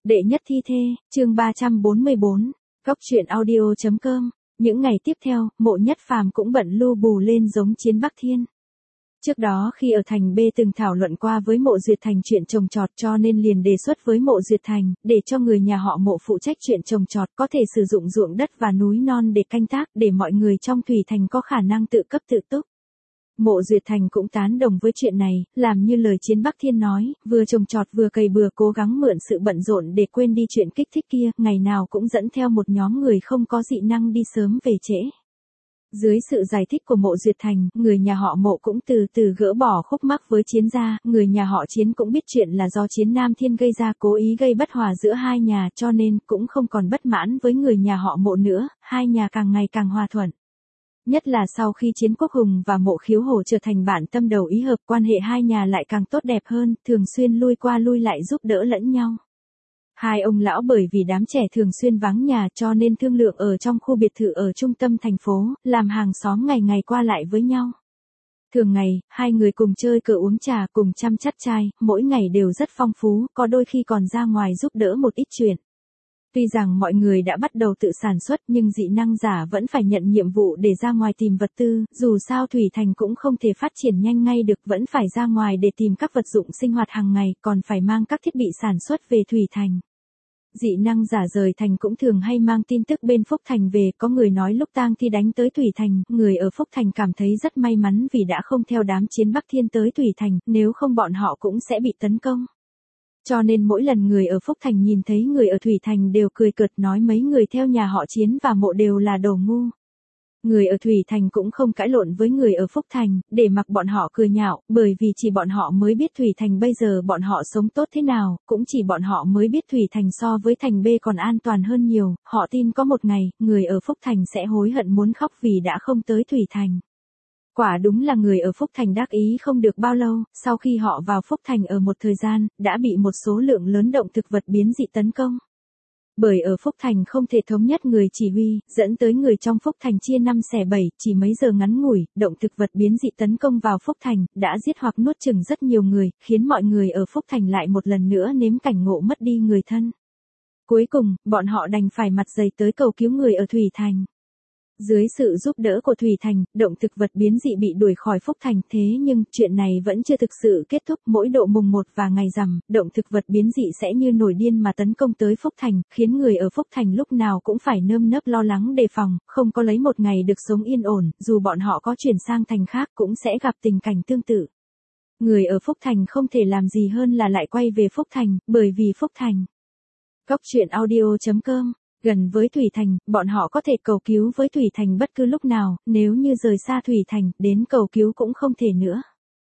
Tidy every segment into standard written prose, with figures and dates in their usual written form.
Đệ nhất thi thê, chương 344, Góc truyện audio.com. Những ngày tiếp theo, Mộ Nhất Phàm cũng bận lu bù lên giống Chiến Bắc Thiên. Trước đó khi ở thành B từng thảo luận qua với Mộ Duyệt Thành chuyện trồng trọt, cho nên liền đề xuất với Mộ Duyệt Thành, để cho người nhà họ Mộ phụ trách chuyện trồng trọt, có thể sử dụng ruộng đất và núi non để canh tác, để mọi người trong Thủy Thành có khả năng tự cấp tự túc. Mộ Duyệt Thành cũng tán đồng với chuyện này, làm như lời Chiến Bắc Thiên nói, vừa trồng trọt vừa cày bừa, cố gắng mượn sự bận rộn để quên đi chuyện kích thích kia, ngày nào cũng dẫn theo một nhóm người không có dị năng đi sớm về trễ. Dưới sự giải thích của Mộ Duyệt Thành, người nhà họ Mộ cũng từ từ gỡ bỏ khúc mắc với Chiến gia, người nhà họ Chiến cũng biết chuyện là do Chiến Nam Thiên gây ra, cố ý gây bất hòa giữa hai nhà, cho nên cũng không còn bất mãn với người nhà họ Mộ nữa, hai nhà càng ngày càng hòa thuận. Nhất là sau khi Chiến Quốc Hùng và Mộ Khiếu Hổ trở thành bạn tâm đầu ý hợp, quan hệ hai nhà lại càng tốt đẹp hơn, thường xuyên lui qua lui lại giúp đỡ lẫn nhau. Hai ông lão bởi vì đám trẻ thường xuyên vắng nhà cho nên thương lượng ở trong khu biệt thự ở trung tâm thành phố, làm hàng xóm ngày ngày qua lại với nhau. Thường ngày, hai người cùng chơi cờ uống trà, cùng chăm chắt trai, mỗi ngày đều rất phong phú, có đôi khi còn ra ngoài giúp đỡ một ít chuyện. Tuy rằng mọi người đã bắt đầu tự sản xuất nhưng dị năng giả vẫn phải nhận nhiệm vụ để ra ngoài tìm vật tư, dù sao Thủy Thành cũng không thể phát triển nhanh ngay được, vẫn phải ra ngoài để tìm các vật dụng sinh hoạt hàng ngày, còn phải mang các thiết bị sản xuất về Thủy Thành. Dị năng giả rời thành cũng thường hay mang tin tức bên Phúc Thành về, có người nói lúc tang thi đánh tới Thủy Thành, người ở Phúc Thành cảm thấy rất may mắn vì đã không theo đám Chiến Bắc Thiên tới Thủy Thành, nếu không bọn họ cũng sẽ bị tấn công. Cho nên mỗi lần người ở Phúc Thành nhìn thấy người ở Thủy Thành đều cười cợt, nói mấy người theo nhà họ Chiến và Mộ đều là đồ ngu. Người ở Thủy Thành cũng không cãi lộn với người ở Phúc Thành, để mặc bọn họ cười nhạo, bởi vì chỉ bọn họ mới biết Thủy Thành bây giờ bọn họ sống tốt thế nào, cũng chỉ bọn họ mới biết Thủy Thành so với thành B còn an toàn hơn nhiều, họ tin có một ngày, người ở Phúc Thành sẽ hối hận muốn khóc vì đã không tới Thủy Thành. Quả đúng là người ở Phúc Thành đắc ý không được bao lâu, sau khi họ vào Phúc Thành ở một thời gian, đã bị một số lượng lớn động thực vật biến dị tấn công. Bởi ở Phúc Thành không thể thống nhất người chỉ huy, dẫn tới người trong Phúc Thành chia 5 xẻ 7, chỉ mấy giờ ngắn ngủi, động thực vật biến dị tấn công vào Phúc Thành, đã giết hoặc nuốt chửng rất nhiều người, khiến mọi người ở Phúc Thành lại một lần nữa nếm cảnh ngộ mất đi người thân. Cuối cùng, bọn họ đành phải mặt dày tới cầu cứu người ở Thủy Thành. Dưới sự giúp đỡ của Thủy Thành, động thực vật biến dị bị đuổi khỏi Phúc Thành, thế nhưng chuyện này vẫn chưa thực sự kết thúc, mỗi độ mùng 1 và ngày rằm, động thực vật biến dị sẽ như nổi điên mà tấn công tới Phúc Thành, khiến người ở Phúc Thành lúc nào cũng phải nơm nớp lo lắng đề phòng, không có lấy một ngày được sống yên ổn, dù bọn họ có chuyển sang thành khác cũng sẽ gặp tình cảnh tương tự. Người ở Phúc Thành không thể làm gì hơn là lại quay về Phúc Thành, bởi vì Phúc Thành. Góc truyện audio.com. Gần với Thủy Thành, bọn họ có thể cầu cứu với Thủy Thành bất cứ lúc nào, nếu như rời xa Thủy Thành, đến cầu cứu cũng không thể nữa.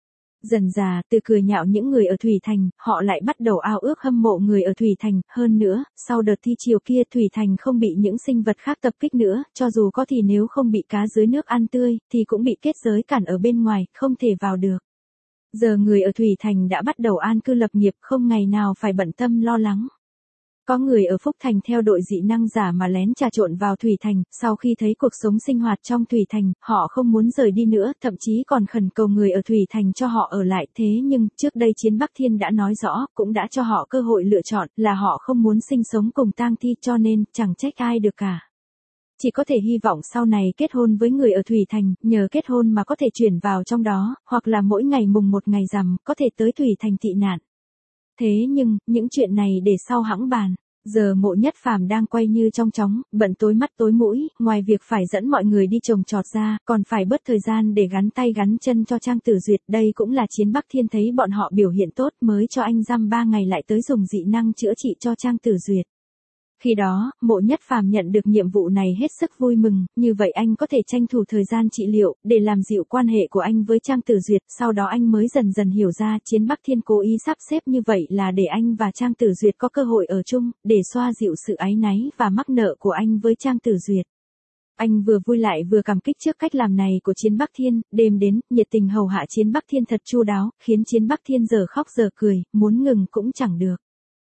Dần dà, từ cười nhạo những người ở Thủy Thành, họ lại bắt đầu ao ước hâm mộ người ở Thủy Thành, hơn nữa, sau đợt thi chiều kia Thủy Thành không bị những sinh vật khác tập kích nữa, cho dù có thì nếu không bị cá dưới nước ăn tươi, thì cũng bị kết giới cản ở bên ngoài, không thể vào được. Giờ người ở Thủy Thành đã bắt đầu an cư lập nghiệp, không ngày nào phải bận tâm lo lắng. Có người ở Phúc Thành theo đội dị năng giả mà lén trà trộn vào Thủy Thành, sau khi thấy cuộc sống sinh hoạt trong Thủy Thành, họ không muốn rời đi nữa, thậm chí còn khẩn cầu người ở Thủy Thành cho họ ở lại, thế nhưng, trước đây Chiến Bắc Thiên đã nói rõ, cũng đã cho họ cơ hội lựa chọn, là họ không muốn sinh sống cùng tang thi, cho nên, chẳng trách ai được cả. Chỉ có thể hy vọng sau này kết hôn với người ở Thủy Thành, nhờ kết hôn mà có thể chuyển vào trong đó, hoặc là mỗi ngày mùng 1 ngày rằm, có thể tới Thủy Thành tị nạn. Thế nhưng, những chuyện này để sau hẵng bàn. Giờ Mộ Nhất Phàm đang quay như trong chóng, bận tối mắt tối mũi, ngoài việc phải dẫn mọi người đi trồng trọt ra, còn phải bớt thời gian để gắn tay gắn chân cho Trang Tử Duyệt. Đây cũng là Chiến Bắc Thiên thấy bọn họ biểu hiện tốt mới cho anh giam 3 ngày lại tới dùng dị năng chữa trị cho Trang Tử Duyệt. Khi đó, Mộ Nhất Phàm nhận được nhiệm vụ này hết sức vui mừng, như vậy anh có thể tranh thủ thời gian trị liệu, để làm dịu quan hệ của anh với Trang Tử Duyệt, sau đó anh mới dần dần hiểu ra Chiến Bắc Thiên cố ý sắp xếp như vậy là để anh và Trang Tử Duyệt có cơ hội ở chung, để xoa dịu sự áy náy và mắc nợ của anh với Trang Tử Duyệt. Anh vừa vui lại vừa cảm kích trước cách làm này của Chiến Bắc Thiên, đêm đến, nhiệt tình hầu hạ Chiến Bắc Thiên thật chu đáo, khiến Chiến Bắc Thiên giờ khóc giờ cười, muốn ngừng cũng chẳng được.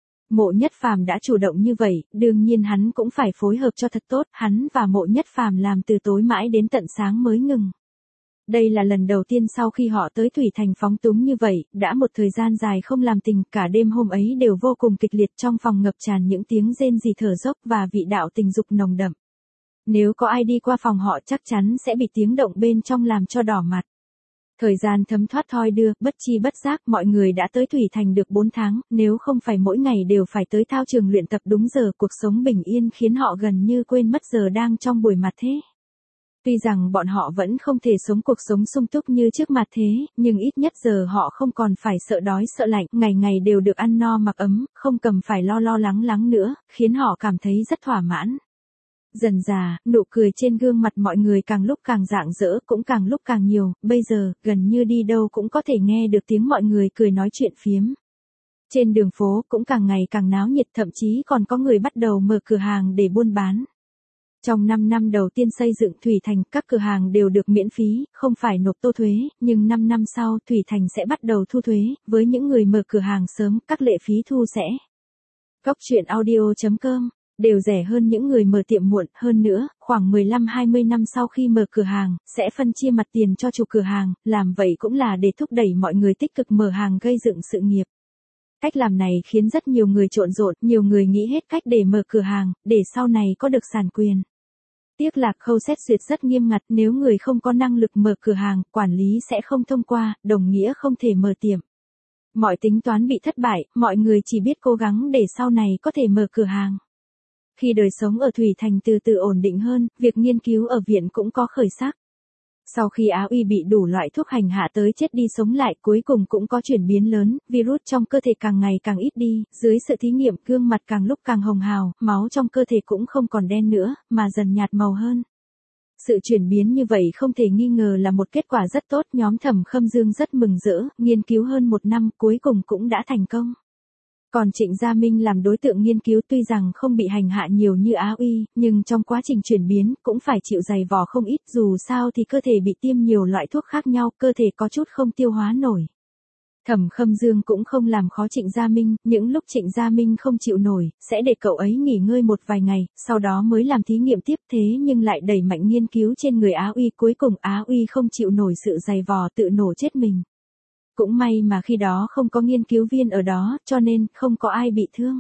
Mộ Nhất Phàm đã chủ động như vậy, đương nhiên hắn cũng phải phối hợp cho thật tốt, hắn và Mộ Nhất Phàm làm từ tối mãi đến tận sáng mới ngừng. Đây là lần đầu tiên sau khi họ tới Thủy Thành phóng túng như vậy, đã một thời gian dài không làm tình, cả đêm hôm ấy đều vô cùng kịch liệt, trong phòng ngập tràn những tiếng rên rỉ thở dốc và vị đạo tình dục nồng đậm. Nếu có ai đi qua phòng họ chắc chắn sẽ bị tiếng động bên trong làm cho đỏ mặt. Thời gian thấm thoát thoi đưa, bất chi bất giác mọi người đã tới Thủy Thành được 4 tháng, nếu không phải mỗi ngày đều phải tới thao trường luyện tập đúng giờ, cuộc sống bình yên khiến họ gần như quên mất giờ đang trong buổi mặt thế. Tuy rằng bọn họ vẫn không thể sống cuộc sống sung túc như trước mặt thế, nhưng ít nhất giờ họ không còn phải sợ đói sợ lạnh, ngày ngày đều được ăn no mặc ấm, không cần phải lo lắng nữa, khiến họ cảm thấy rất thỏa mãn. Dần dà, nụ cười trên gương mặt mọi người càng lúc càng rạng rỡ, cũng càng lúc càng nhiều, bây giờ, gần như đi đâu cũng có thể nghe được tiếng mọi người cười nói chuyện phiếm. Trên đường phố cũng càng ngày càng náo nhiệt, thậm chí còn có người bắt đầu mở cửa hàng để buôn bán. Trong 5 năm đầu tiên xây dựng Thủy Thành, các cửa hàng đều được miễn phí, không phải nộp tô thuế, nhưng 5 năm sau, Thủy Thành sẽ bắt đầu thu thuế, với những người mở cửa hàng sớm, các lệ phí thu sẽ. Góc truyện audio.com đều rẻ hơn những người mở tiệm muộn, hơn nữa, khoảng 15-20 năm sau khi mở cửa hàng, sẽ phân chia mặt tiền cho chủ cửa hàng, làm vậy cũng là để thúc đẩy mọi người tích cực mở hàng gây dựng sự nghiệp. Cách làm này khiến rất nhiều người trộn rộn, nhiều người nghĩ hết cách để mở cửa hàng, để sau này có được sản quyền. Tiếc là khâu xét duyệt rất nghiêm ngặt, nếu người không có năng lực mở cửa hàng, quản lý sẽ không thông qua, đồng nghĩa không thể mở tiệm. Mọi tính toán bị thất bại, mọi người chỉ biết cố gắng để sau này có thể mở cửa hàng. Khi đời sống ở Thủy Thành từ từ ổn định hơn, việc nghiên cứu ở viện cũng có khởi sắc. Sau khi Á Uy bị đủ loại thuốc hành hạ tới chết đi sống lại, cuối cùng cũng có chuyển biến lớn, virus trong cơ thể càng ngày càng ít đi, dưới sự thí nghiệm gương mặt càng lúc càng hồng hào, máu trong cơ thể cũng không còn đen nữa, mà dần nhạt màu hơn. Sự chuyển biến như vậy không thể nghi ngờ là một kết quả rất tốt, nhóm Thẩm Khâm Dương rất mừng rỡ, nghiên cứu hơn 1 năm cuối cùng cũng đã thành công. Còn Trịnh Gia Minh làm đối tượng nghiên cứu tuy rằng không bị hành hạ nhiều như Á Uy, nhưng trong quá trình chuyển biến cũng phải chịu dày vò không ít, dù sao thì cơ thể bị tiêm nhiều loại thuốc khác nhau, cơ thể có chút không tiêu hóa nổi. Thẩm Khâm Dương cũng không làm khó Trịnh Gia Minh, những lúc Trịnh Gia Minh không chịu nổi, sẽ để cậu ấy nghỉ ngơi một vài ngày, sau đó mới làm thí nghiệm tiếp, thế nhưng lại đẩy mạnh nghiên cứu trên người Á Uy, cuối cùng Á Uy không chịu nổi sự dày vò tự nổ chết mình. Cũng may mà khi đó không có nghiên cứu viên ở đó, cho nên không có ai bị thương.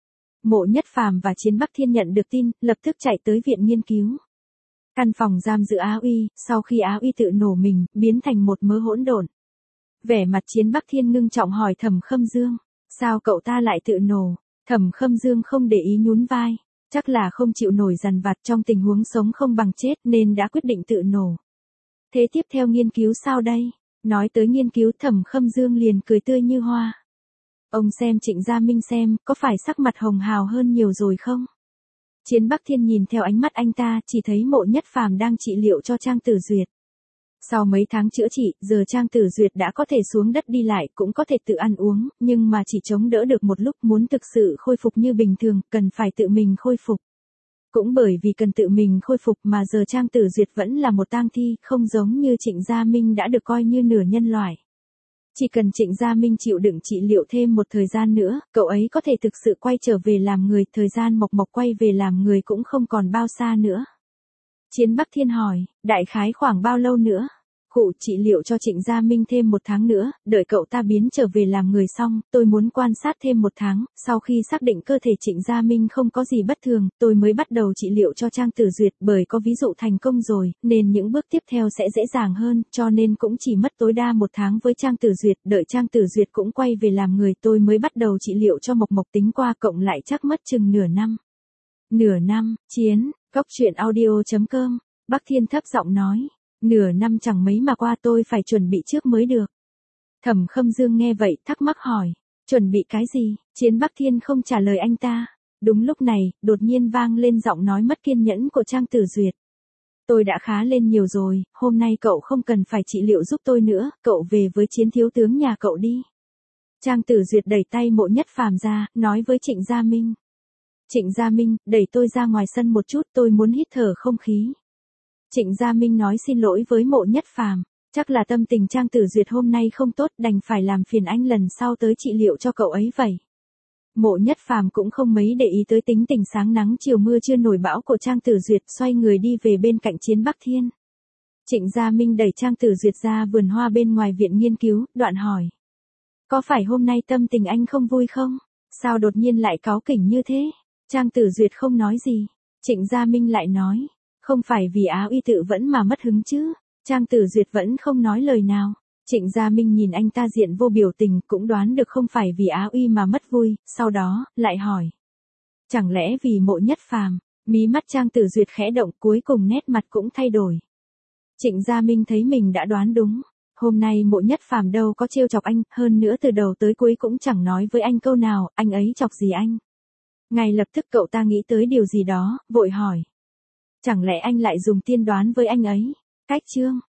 Mộ Nhất Phàm và Chiến Bắc Thiên nhận được tin, lập tức chạy tới viện nghiên cứu. Căn phòng giam giữ Á Uy, sau khi Á Uy tự nổ mình, biến thành một mớ hỗn độn. Vẻ mặt Chiến Bắc Thiên ngưng trọng hỏi Thẩm Khâm Dương, sao cậu ta lại tự nổ? Thẩm Khâm Dương không để ý nhún vai, chắc là không chịu nổi dằn vặt trong tình huống sống không bằng chết nên đã quyết định tự nổ. Thế tiếp theo nghiên cứu sao đây? Nói tới nghiên cứu, Thẩm Khâm Dương liền cười tươi như hoa. Ông xem Trịnh Gia Minh xem, có phải sắc mặt hồng hào hơn nhiều rồi không? Chiến Bắc Thiên nhìn theo ánh mắt anh ta, chỉ thấy Mộ Nhất Phàm đang trị liệu cho Trang Tử Duyệt. Sau mấy tháng chữa trị, giờ Trang Tử Duyệt đã có thể xuống đất đi lại, cũng có thể tự ăn uống, nhưng mà chỉ chống đỡ được một lúc, muốn thực sự khôi phục như bình thường, cần phải tự mình khôi phục. Cũng bởi vì cần tự mình khôi phục mà giờ Trang Tử Duyệt vẫn là một tang thi, không giống như Trịnh Gia Minh đã được coi như nửa nhân loại. Chỉ cần Trịnh Gia Minh chịu đựng trị liệu thêm một thời gian nữa, cậu ấy có thể thực sự quay trở về làm người, thời gian Mộc Mộc quay về làm người cũng không còn bao xa nữa. Chiến Bắc Thiên hỏi, đại khái khoảng bao lâu nữa? Cụ trị liệu cho Trịnh Gia Minh thêm 1 tháng nữa, đợi cậu ta biến trở về làm người xong, tôi muốn quan sát thêm 1 tháng, sau khi xác định cơ thể Trịnh Gia Minh không có gì bất thường, tôi mới bắt đầu trị liệu cho Trang Tử Duyệt, bởi có ví dụ thành công rồi, nên những bước tiếp theo sẽ dễ dàng hơn, cho nên cũng chỉ mất tối đa 1 tháng với Trang Tử Duyệt, đợi Trang Tử Duyệt cũng quay về làm người, tôi mới bắt đầu trị liệu cho Mộc Mộc, tính qua cộng lại chắc mất chừng nửa năm. Nửa năm, Chiến, góc truyện audio.com, Bắc Thiên thấp giọng nói. Nửa năm chẳng mấy mà qua, tôi phải chuẩn bị trước mới được. Thẩm Khâm Dương nghe vậy thắc mắc hỏi, chuẩn bị cái gì? Chiến Bắc Thiên không trả lời anh ta. Đúng lúc này, đột nhiên vang lên giọng nói mất kiên nhẫn của Trang Tử Duyệt. Tôi đã khá lên nhiều rồi, hôm nay cậu không cần phải trị liệu giúp tôi nữa, cậu về với Chiến thiếu tướng nhà cậu đi. Trang Tử Duyệt đẩy tay Mộ Nhất Phàm ra, nói với Trịnh Gia Minh. Trịnh Gia Minh, đẩy tôi ra ngoài sân một chút, tôi muốn hít thở không khí. Trịnh Gia Minh nói xin lỗi với Mộ Nhất Phàm, chắc là tâm tình Trang Tử Duyệt hôm nay không tốt, đành phải làm phiền anh lần sau tới trị liệu cho cậu ấy vậy. Mộ Nhất Phàm cũng không mấy để ý tới tính tình sáng nắng chiều mưa chưa nổi bão của Trang Tử Duyệt, xoay người đi về bên cạnh Chiến Bắc Thiên. Trịnh Gia Minh đẩy Trang Tử Duyệt ra vườn hoa bên ngoài viện nghiên cứu, đoạn hỏi. Có phải hôm nay tâm tình anh không vui không? Sao đột nhiên lại cáu kỉnh như thế? Trang Tử Duyệt không nói gì. Trịnh Gia Minh lại nói. Không phải vì Á Uy tự vẫn mà mất hứng chứ? Trang Tử Duyệt vẫn không nói lời nào. Trịnh Gia Minh nhìn anh ta diện vô biểu tình, cũng đoán được không phải vì Á Uy mà mất vui, sau đó, lại hỏi. Chẳng lẽ vì Mộ Nhất Phàm? Mí mắt Trang Tử Duyệt khẽ động, cuối cùng nét mặt cũng thay đổi. Trịnh Gia Minh thấy mình đã đoán đúng. Hôm nay Mộ Nhất Phàm đâu có trêu chọc anh, hơn nữa từ đầu tới cuối cũng chẳng nói với anh câu nào, anh ấy chọc gì anh. Ngay lập tức cậu ta nghĩ tới điều gì đó, vội hỏi. Chẳng lẽ anh lại dùng tiên đoán với anh ấy? Cách chương